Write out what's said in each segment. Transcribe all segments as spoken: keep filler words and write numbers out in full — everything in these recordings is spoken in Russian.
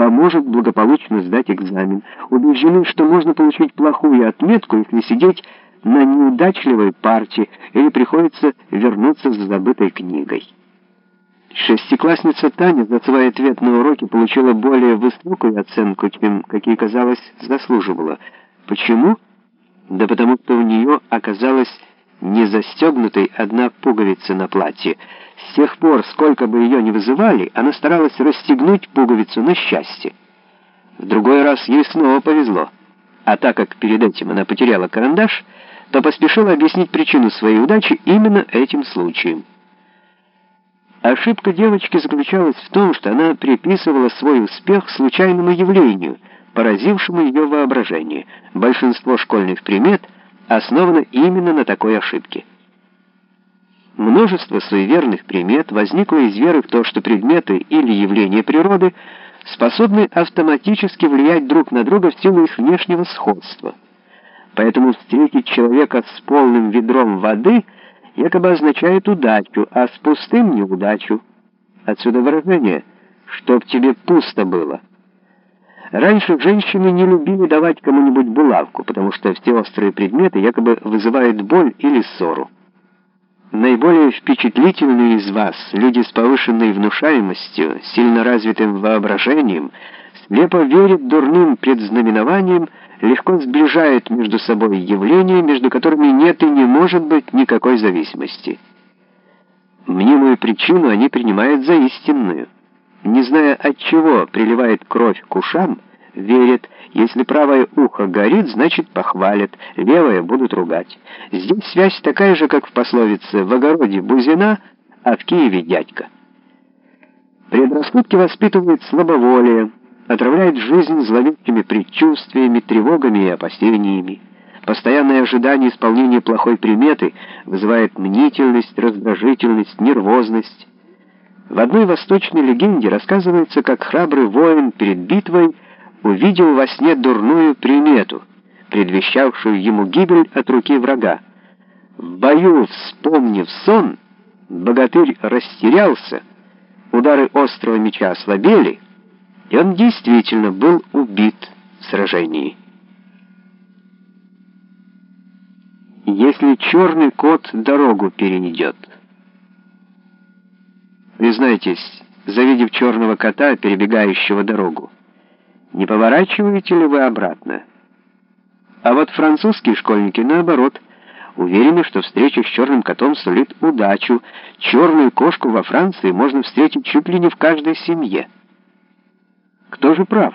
поможет благополучно сдать экзамен. Убеждены, что можно получить плохую отметку, если сидеть на неудачливой парте или приходится вернуться за забытой книгой. Шестиклассница Таня за свой ответ на уроке получила более высокую оценку, чем, как ей казалось, заслуживала. Почему? Да потому что у нее оказалась не застегнутой одна пуговица на платье. С тех пор, сколько бы ее ни вызывали, она старалась расстегнуть пуговицу на счастье. В другой раз ей снова повезло. А так как перед этим она потеряла карандаш, то поспешила объяснить причину своей удачи именно этим случаем. Ошибка девочки заключалась в том, что она приписывала свой успех случайному явлению, поразившему ее воображение. Большинство школьных примет основано именно на такой ошибке. Множество суеверных примет возникло из веры в то, что предметы или явления природы способны автоматически влиять друг на друга в силу их внешнего сходства. Поэтому встретить человека с полным ведром воды якобы означает удачу, а с пустым — неудачу. Отсюда выражение «чтоб тебе пусто было». Раньше женщины не любили давать кому-нибудь булавку, потому что все острые предметы якобы вызывают боль или ссору. Наиболее впечатлительные из вас, люди с повышенной внушаемостью, сильно развитым воображением, слепо верят дурным предзнаменованиям, легко сближают между собой явления, между которыми нет и не может быть никакой зависимости. Мнимую причину они принимают за истинную. Не зная, от чего приливает кровь к ушам, верят, если правое ухо горит, значит похвалят, левое будут ругать. Здесь связь такая же, как в пословице «в огороде бузина, а в Киеве дядька». Предрассудки воспитывают слабоволие, отравляют жизнь зловещими предчувствиями, тревогами и опасениями. Постоянное ожидание исполнения плохой приметы вызывает мнительность, раздражительность, нервозность. В одной восточной легенде рассказывается, как храбрый воин перед битвой увидел во сне дурную примету, предвещавшую ему гибель от руки врага. В бою, вспомнив сон, богатырь растерялся, удары острого меча ослабели, и он действительно был убит в сражении. Если черный кот дорогу перейдет. Признайтесь, завидев черного кота, перебегающего дорогу, не поворачиваете ли вы обратно? А вот французские школьники, наоборот, уверены, что встреча с черным котом сулит удачу. Черную кошку во Франции можно встретить чуть ли не в каждой семье. Кто же прав?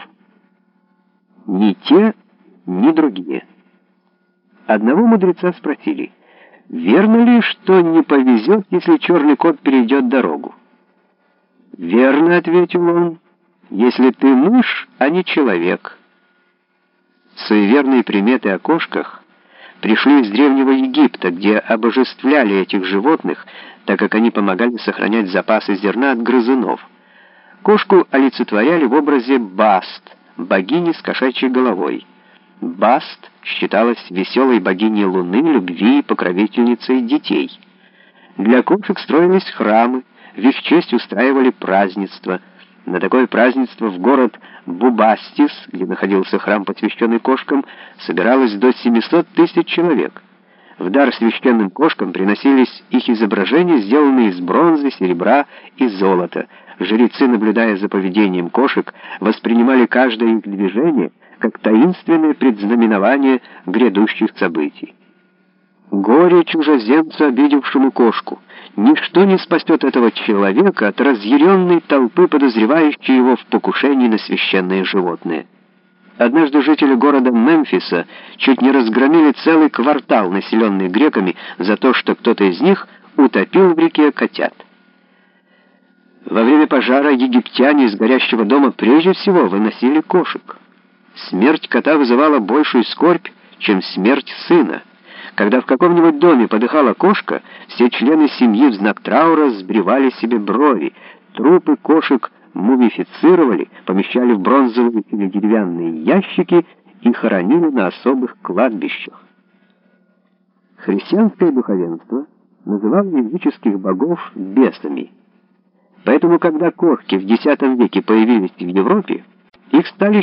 Ни те, ни другие. Одного мудреца спросили: верно ли, что не повезет, если черный кот перейдет дорогу? «Верно», — ответил он, — «если ты мышь, а не человек». Суеверные приметы о кошках пришли из Древнего Египта, где обожествляли этих животных, так как они помогали сохранять запасы зерна от грызунов. Кошку олицетворяли в образе Баст, богини с кошачьей головой. Баст считалась веселой богиней Луны, любви и покровительницей детей. Для кошек строились храмы, в их честь устраивали празднества. На такое празднество в город Бубастис, где находился храм, посвященный кошкам, собиралось до семисот тысяч человек. В дар священным кошкам приносились их изображения, сделанные из бронзы, серебра и золота. Жрецы, наблюдая за поведением кошек, воспринимали каждое их движение как таинственное предзнаменование грядущих событий. Горе чужеземцу, обидевшему кошку! Ничто не спасет этого человека от разъяренной толпы, подозревающей его в покушении на священное животное. Однажды жители города Мемфиса чуть не разгромили целый квартал, населенный греками, за то, что кто-то из них утопил в реке котят. Во время пожара египтяне из горящего дома прежде всего выносили кошек. Смерть кота вызывала большую скорбь, чем смерть сына. Когда в каком-нибудь доме подыхала кошка, все члены семьи в знак траура сбривали себе брови. Трупы кошек мумифицировали, помещали в бронзовые или деревянные ящики и хоронили на особых кладбищах. Христианское духовенство называло языческих богов бесами. Поэтому, когда кошки в десятом веке появились в Европе, Их стали